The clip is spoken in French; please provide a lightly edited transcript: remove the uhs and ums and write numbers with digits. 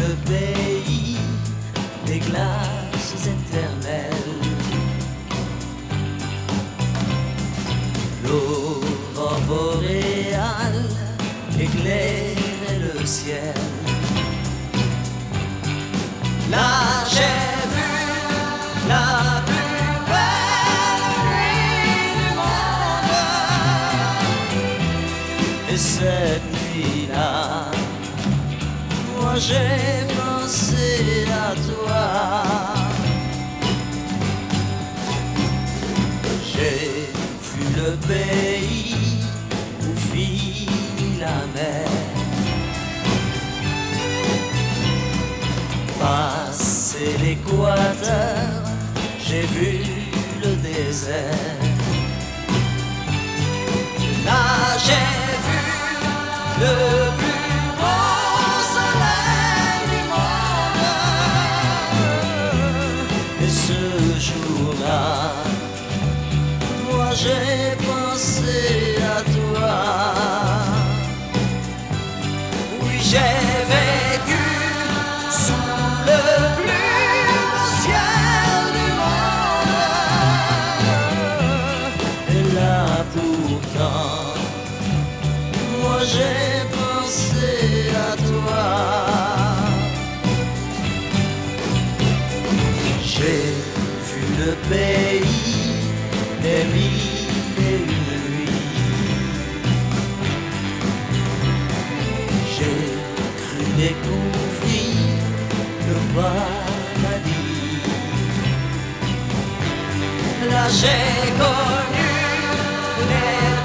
le pays des glaces éternelles. L'aurore boréale éclairait le ciel. Là j'ai vu la plus belle nuit du monde. Et cette nuit-là, moi j'ai pensé à toi. J'ai vu le pays où finit la mer, passer l'équateur, j'ai vu le désert. Là j'ai vu le plus beau soleil du monde. Et ce jour-là, moi j'ai pensé à toi. Oui, j'ai vécu sous le plus beau ciel du monde. Et là pourtant, moi j'ai pensé à toi. J'ai vu le pays des mille et une nuits. J'ai cru découvrir le paradis. Là j'ai connu les